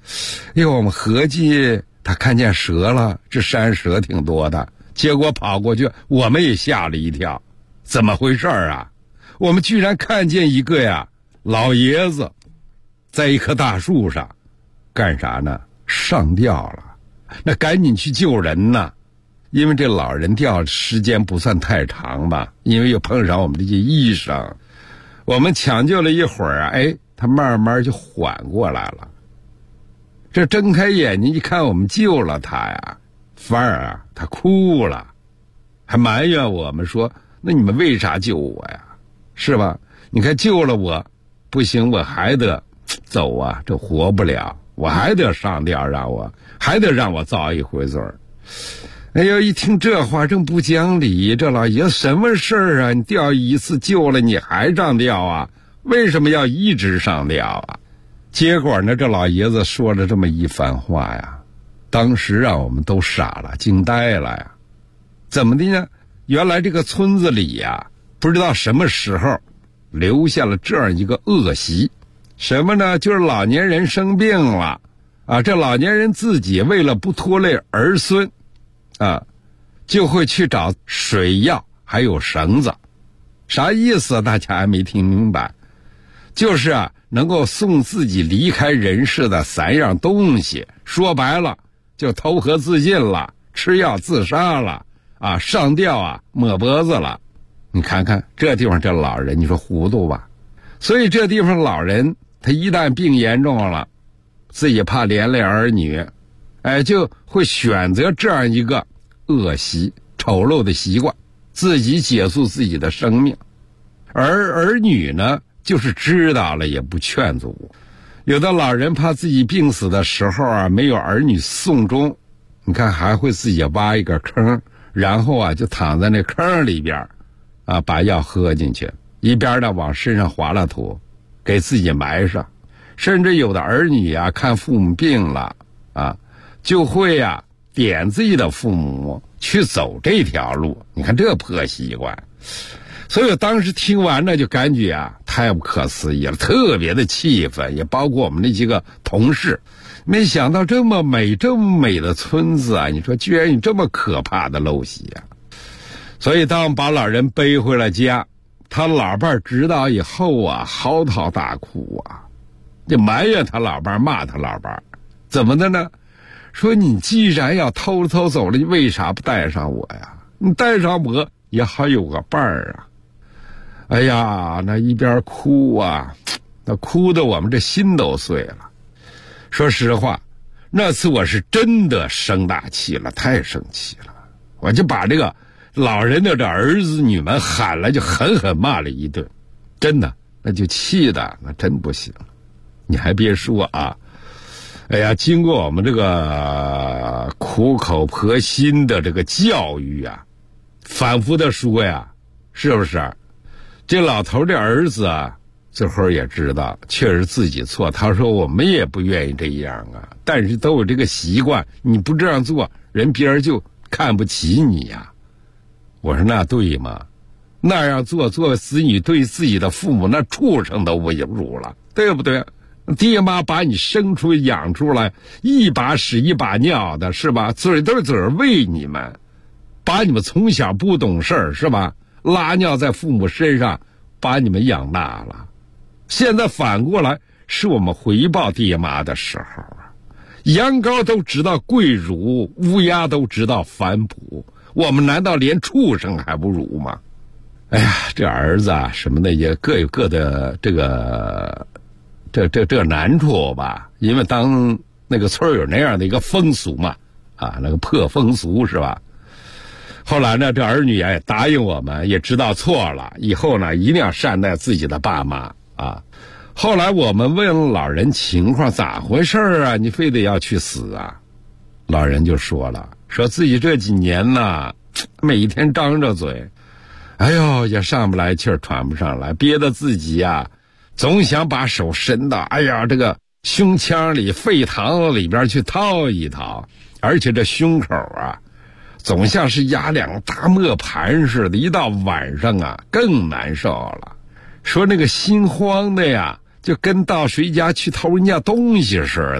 我们合计他看见蛇了，这山蛇挺多的，结果跑过去，我们也吓了一跳。怎么回事啊？我们居然看见一个老爷子在一棵大树上干啥呢？上吊了。那赶紧去救人呐，因为这老人吊时间不算太长吧，因为又碰上我们这些医生，我们抢救了一会儿他慢慢就缓过来了。这睁开眼睛一看，我们救了他呀，范儿他哭了，还埋怨我们说，那你们为啥救我呀？是吧？你看救了我不行，我还得走啊，这活不了，我还得上吊，还得让我遭一回罪。一听这话真不讲理，这老爷子什么事儿啊？你吊一次救了你还上吊啊？为什么要一直上吊啊？结果呢，这老爷子说了这么一番话呀，当时让我们都傻了，惊呆了呀。怎么的呢？原来这个村子里不知道什么时候留下了这样一个恶习，什么呢？就是老年人生病了这老年人自己为了不拖累儿孙就会去找水药还有绳子。啥意思？大家还没听明白。就是能够送自己离开人世的3样东西，说白了就投河自尽了，吃药自杀了上吊抹脖子了。你看看这地方这老人，你说糊涂吧？所以这地方老人他一旦病严重了，自己怕连累儿女就会选择这样一个恶习丑陋的习惯，自己结束自己的生命。而儿女呢，就是知道了也不劝阻。有的老人怕自己病死的时候没有儿女送终，你看还会自己挖一个坑，然后就躺在那坑里边把药喝进去，一边呢往身上划了土，给自己埋上。甚至有的儿女看父母病了就会点自己的父母去走这条路。你看这破习惯。所以我当时听完了就感觉太不可思议了，特别的气愤，也包括我们那几个同事。没想到这么美的村子你说居然有这么可怕的陋习所以当把老人背回了家，他老伴知道以后嚎啕大哭就埋怨他老伴，骂他老伴。怎么的呢？说你既然要偷走了，你为啥不带上我呀？你带上我也好有个伴儿那一边哭那哭得我们这心都碎了。说实话，那次我是真的生大气了，太生气了，我就把这个老人的这儿子女们喊来，就狠狠骂了一顿。真的，那就气的那真不行。你还别说经过我们这个苦口婆心的这个教育反复的说是不是？这老头的儿子最后也知道确实自己错，他说我们也不愿意这样但是都有这个习惯，你不这样做，别人就看不起你我说那对吗？那样做子女对自己的父母那畜生都不如了，对不对？爹妈把你生出养出来，一把屎一把尿的，是吧？嘴对嘴喂你们，把你们从小不懂事是吧？拉尿在父母身上，把你们养大了。现在反过来是我们回报爹妈的时候羊羔都知道跪乳，乌鸦都知道反哺，我们难道连畜生还不如吗？这儿子什么的也各有各的这个这难处吧，因为当那个村有那样的一个风俗嘛那个破风俗是吧？后来呢，这儿女也答应我们，也知道错了，以后呢一定要善待自己的爸妈后来我们问老人情况咋回事你非得要去死老人就说了，说自己这几年呢每天张着嘴，也上不来气儿，喘不上来，憋得自己总想把手伸到这个胸腔里肺膛里边去掏一掏，而且这胸口总像是压2个大磨盘似的，一到晚上更难受了。说那个心慌的就跟到谁家去偷人家东西似的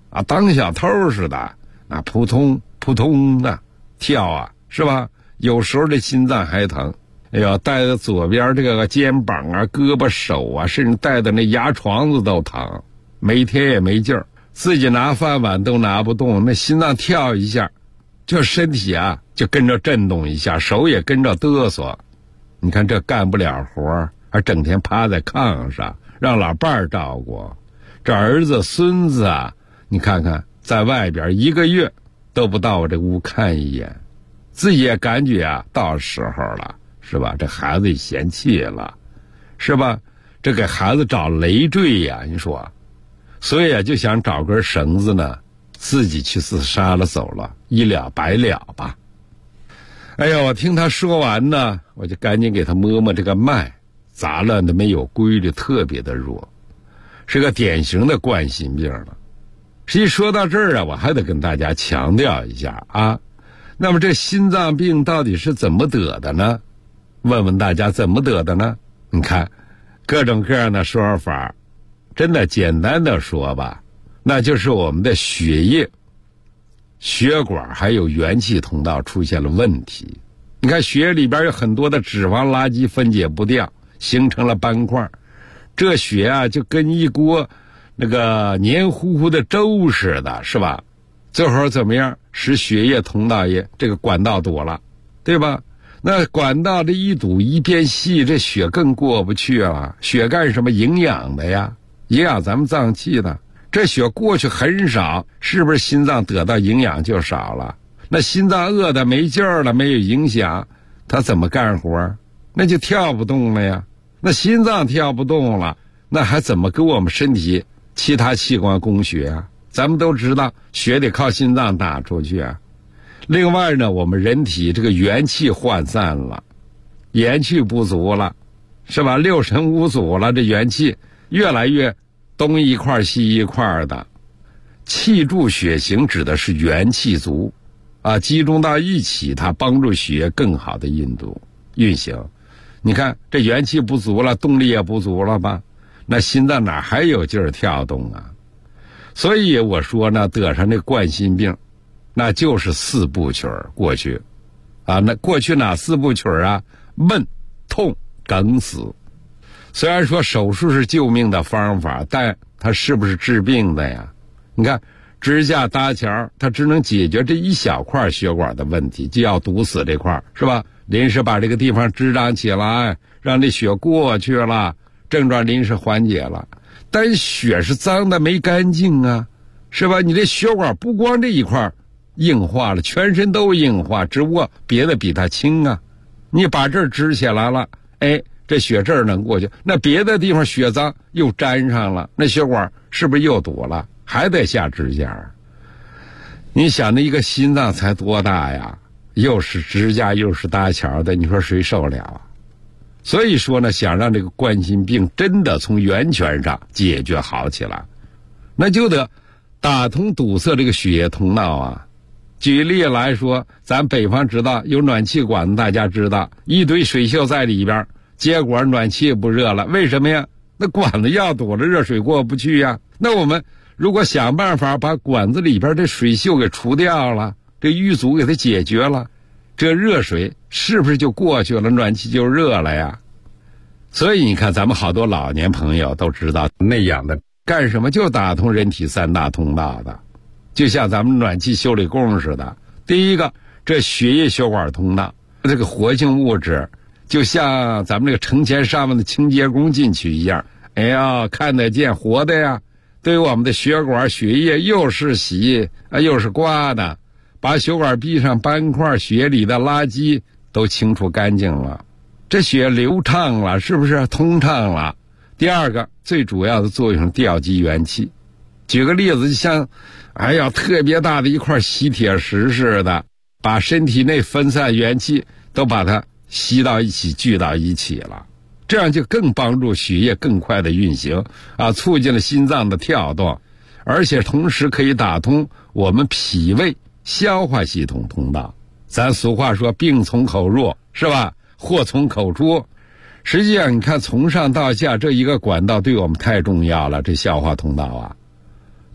啊，当小偷似的，那扑通扑通的跳啊，是吧？有时候这心脏还疼，哎呦，带的左边这个肩膀啊、胳膊、手啊，甚至带的那牙床子都疼，每天也没劲儿，自己拿饭碗都拿不动，那心脏跳一下，这身体啊就跟着震动一下，手也跟着嘚瑟。你看这干不了活，还整天趴在炕上，让老伴儿照顾。这儿子孙子啊，你看看在外边1个月都不到我这屋看一眼，自己也感觉啊到时候了，是吧？这孩子也嫌弃了，是吧？这给孩子找累赘呀，你说，所以啊就想找根绳子呢，自己去自杀了走了，一了百了吧。哎呀，我听他说完呢，我就赶紧给他摸摸这个脉，杂乱的没有规律，特别的弱，是个典型的冠心病了。实际说到这儿啊，我还得跟大家强调一下啊，那么这心脏病到底是怎么得的呢？问问大家怎么得的呢？你看各种各样的说法，真的简单的说吧，那就是我们的血液、血管还有元气通道出现了问题。你看血液里边有很多的脂肪垃圾分解不掉，形成了斑块，这血啊就跟一锅那个黏糊糊的粥似的，是吧？最后怎么样？使血液通道也这个管道堵了，对吧？那管道这一堵一变细，这血更过不去了。血干什么？营养的呀，营养咱们脏器的。这血过去很少，是不是心脏得到营养就少了？那心脏饿得没劲儿了，没有影响，它怎么干活？那就跳不动了呀。那心脏跳不动了，那还怎么给我们身体其他器官供血啊？咱们都知道血得靠心脏打出去啊。另外呢，我们人体这个元气涣散了，元气不足了，是吧？六神无主了，这元气越来越东一块西一块的。气助血行指的是元气足啊，集中到一起，它帮助血液更好的运行。你看这元气不足了，动力也不足了吧？那心脏哪还有劲儿跳动啊？所以我说呢，得上这冠心病，那就是4部曲过去啊。那过去哪4部曲啊？闷、痛、梗、死。虽然说手术是救命的方法，但它是不是治病的呀？你看支架搭桥，它只能解决这一小块血管的问题，就要堵死这块，是吧？临时把这个地方支张起来，让这血过去了，症状临时缓解了。但血是脏的没干净啊，是吧？你这血管不光这一块硬化了，全身都硬化，只不过别的比它轻啊。你把这儿支起来了，哎，这血这儿能过去，那别的地方血脏又粘上了，那血管是不是又堵了？还得下支架。你想那一个心脏才多大呀，又是支架又是搭桥的，你说谁受了啊？所以说呢，想让这个冠心病真的从源泉上解决好起来，那就得打通堵塞这个血液通道啊。举例来说，咱北方知道有暖气管子，大家知道一堆水锈在里边，结果暖气不热了，为什么呀？那管子要堵了，热水过不去呀。那我们如果想办法把管子里边这水锈给除掉了，这淤阻给它解决了，这热水是不是就过去了，暖气就热了呀？所以你看咱们好多老年朋友都知道那样的干什么，就打通人体3大通道的，就像咱们暖气修理工似的。第一个，这血液血管通道，这个活性物质就像咱们这个成千上万的清洁工进去一样，哎呀，看得见活的呀，对我们的血管血液又是洗啊又是刮的，把血管壁上斑块血里的垃圾都清除干净了，这血流畅了，是不是通畅了？第二个最主要的作用是调集元气。举个例子，就像哎呀特别大的一块吸铁石似的，把身体内分散元气都把它吸到一起聚到一起了，这样就更帮助血液更快的运行啊，促进了心脏的跳动，而且同时可以打通我们脾胃消化系统通道。咱俗话说病从口入，是吧？祸从口出。实际上你看从上到下这一个管道对我们太重要了，这消化通道啊，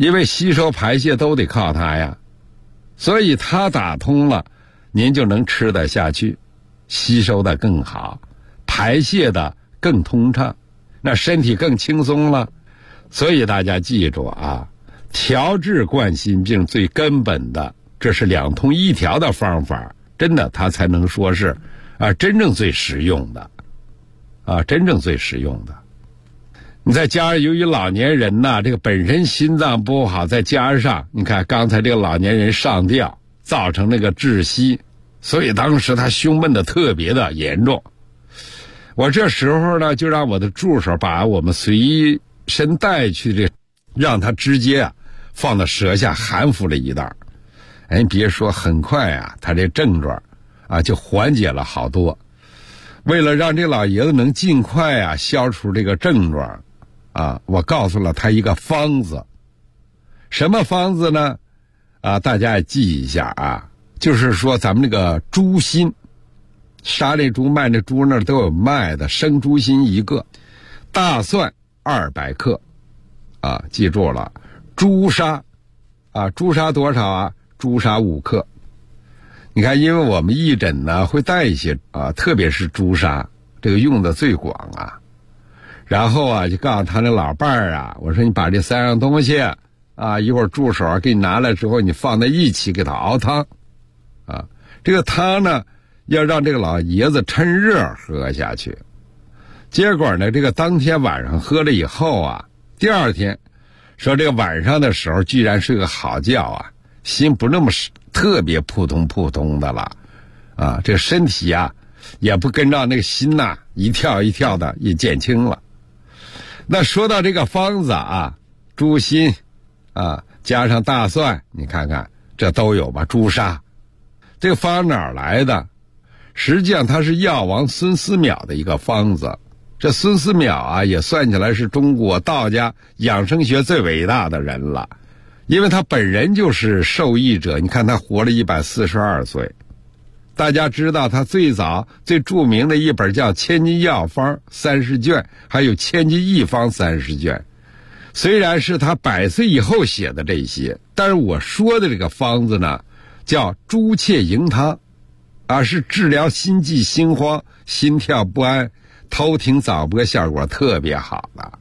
因为吸收排泄都得靠它呀，所以它打通了，您就能吃得下去，吸收的更好，排泄的更通畅，那身体更轻松了。所以大家记住啊，调治冠心病最根本的，这是两通一条的方法，真的它才能说是真正最实用的真正最实用的。你再加上由于老年人呢，这个本身心脏不好，再加上你看刚才这个老年人上吊造成那个窒息，所以当时他胸闷的特别的严重。我这时候呢就让我的助手把我们随身带去让他直接放到舌下含服了一袋。别说很快他这症状就缓解了好多。为了让这老爷子能尽快消除这个症状我告诉了他一个方子。什么方子呢？大家也记一下就是说咱们那个猪心，杀这猪卖这猪那儿都有卖的，生猪心1个，大蒜200克记住了。朱砂朱砂多少朱砂5克。你看，因为我们义诊呢会带一些特别是朱砂，这个用的最广然后就告诉他那老伴儿我说你把这3样东西一会儿助手给你拿来之后，你放在一起给他熬汤这个汤呢要让这个老爷子趁热喝下去。结果呢，这个当天晚上喝了以后第二天说这个晚上的时候居然睡个好觉心不那么特别扑通扑通的了这个身体也不跟着那个心一跳一跳的，也减轻了。那说到这个方子猪心加上大蒜，你看看这都有吧，朱砂。这个方哪儿来的？实际上它是药王孙思邈的一个方子。这孙思邈也算起来是中国道家养生学最伟大的人了，因为他本人就是受益者。你看他活了142岁。大家知道他最早最著名的一本叫《千金药方》30卷，还有《千金一方》30卷。虽然是他100岁以后写的这些，但是我说的这个方子呢叫猪切营汤是治疗心悸心慌、心跳不安、头挺早搏效果特别好的。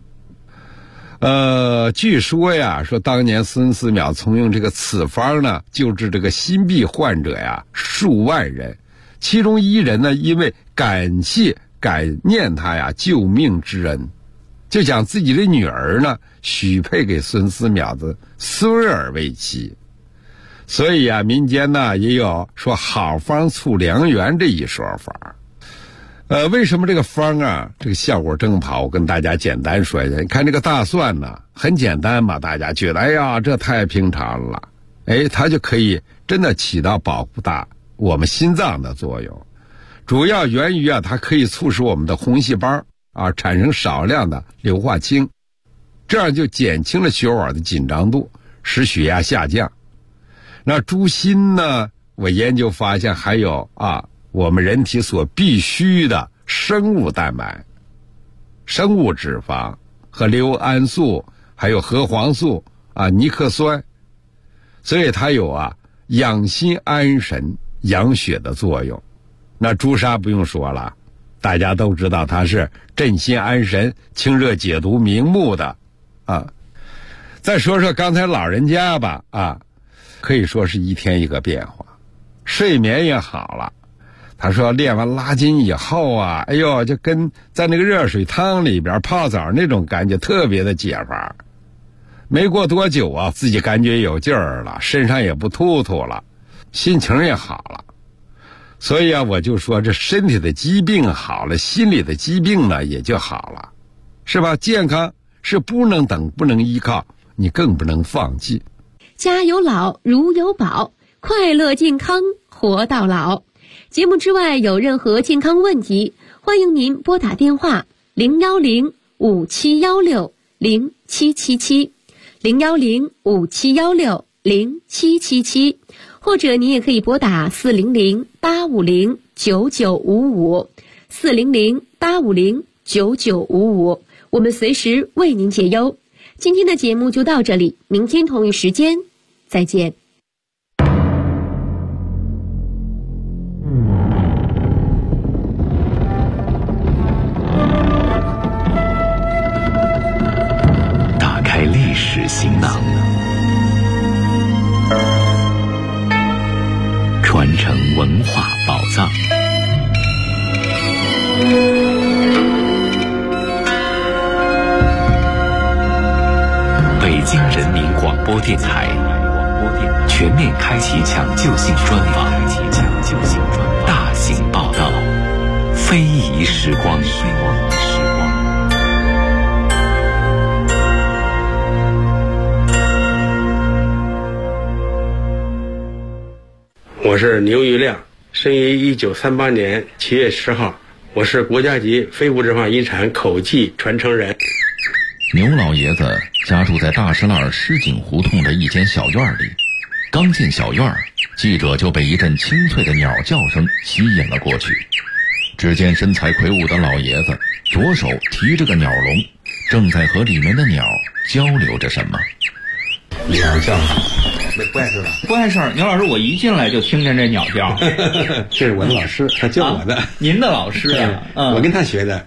据说说当年孙思邈从用这个此方呢救治这个心痹患者数万人，其中1人呢因为感念他救命之恩，就将自己的女儿呢许配给孙思邈的孙儿为妻。所以民间呢也有说好方促良缘这一说法。为什么这个方这个效果这么好？我跟大家简单说一下。你看这个大蒜呢很简单嘛，大家觉得这太平常了。它就可以真的起到保护我们心脏的作用。主要源于它可以促使我们的红细胞产生少量的硫化氢，这样就减轻了血管的紧张度，使血压下降。那猪心呢，我研究发现还有我们人体所必需的生物蛋白、生物脂肪和硫胺素，还有核黄素尼克酸，所以它有养心安神、养血的作用。那朱砂不用说了，大家都知道它是镇心安神、清热解毒明目的再说说刚才老人家吧可以说是一天一个变化，睡眠也好了。他说练完拉筋以后就跟在那个热水汤里边泡澡那种感觉特别的解乏。没过多久自己感觉有劲儿了，身上也不突突了，心情也好了。所以我就说这身体的疾病好了，心理的疾病呢也就好了，是吧？健康是不能等，不能依靠，你更不能放弃。 家有老如有宝，快乐健康活到老。节目之外有任何健康问题，欢迎您拨打电话010-5716-0777 010-5716-0777，或者您也可以拨打400-850-9955 400-850-9955，我们随时为您解忧。 今天的节目就到这里，明天同一时间再见。 打开历史行囊，传承文化宝藏。北京人民广播电台全面开启抢救性专访，大型报道，非遗时光。 我是牛玉亮，生于1938年7月10号，我是国家级非物质文化遗产口技传承人。 牛老爷子家住在大石栏狮井胡同的一间小院里，刚进小院，记者就被一阵清脆的鸟叫声吸引了过去。只见身材魁梧的老爷子左手提着个鸟笼，正在和里面的鸟交流着什么。 鸟叫，不碍事吧？ 不碍事。牛老师，我一进来就听见这鸟叫。 这是我的老师，他教我的。 您的老师啊？ 我跟他学的。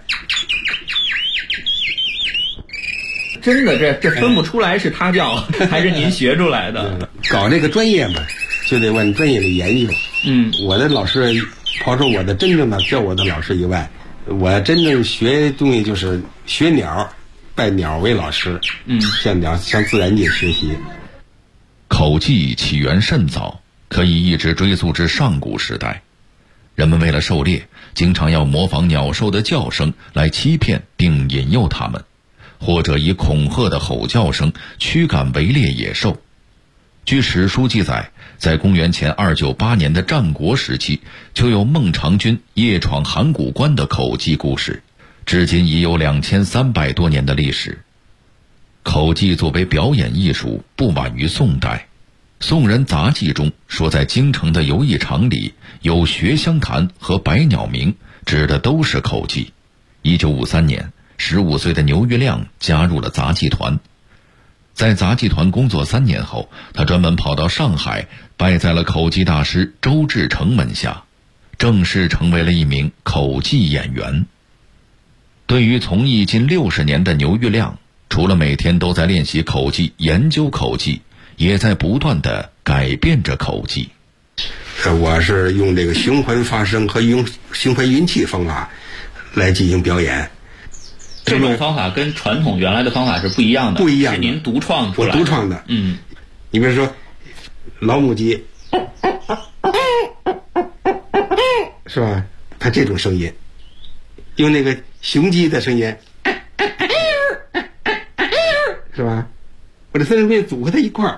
真的，这分不出来是他教还是您学出来的。 搞这个专业嘛，就得往专业里研究。我的老师，刨出我的真正的教我的老师以外，我真正学东西就是学鸟，拜鸟为老师。向鸟，向自然界学习。 口技起源甚早，可以一直追溯至上古时代。人们为了狩猎，经常要模仿鸟兽的叫声来欺骗并引诱它们，或者以恐吓的吼叫声驱赶围猎野兽。据史书记载，在公元前298年的战国时期，就有孟尝君夜闯函谷关的口技故事，至今已有2300多年的历史。口技作为表演艺术，不晚于宋代。宋人杂记中说，在京城的游艺场里有学香坛和百鸟鸣，指的都是口技。1953年，15岁的牛玉亮加入了杂技团。在杂技团工作3年后，他专门跑到上海，拜在了口技大师周志成门下，正式成为了一名口技演员。对于从艺近60年的牛玉亮，除了每天都在练习口技、研究口技，也在不断地改变着口技。 我是用这个循环发声和用循环运气方法来进行表演。 这种方法跟传统原来的方法是不一样的， 不一样的， 是您独创出来的。 我独创的。你比如说老母鸡，是吧？它这种声音，用那个雄鸡的声音，是吧？我这3声变组合在一块儿，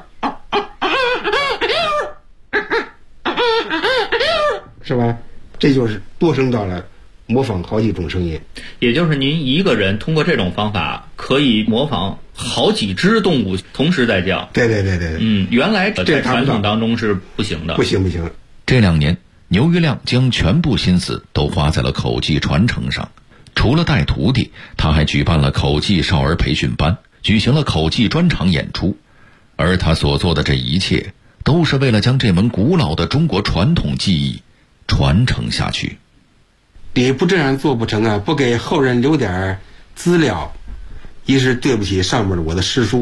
是吧？这就是多声道了，模仿好几种声音。 也就是您一个人通过这种方法可以模仿好几只动物同时在叫。 对。 原来在传统当中是不行的。 不行。 这2年，牛玉亮将全部心思都花在了口技传承上。除了带徒弟，他还举办了口技少儿培训班，举行了口技专场演出。而他所做的这一切，都是为了将这门古老的中国传统技艺传承下去。 你不这样做不成啊！不给后人留点资料，一是对不起上面我的师叔，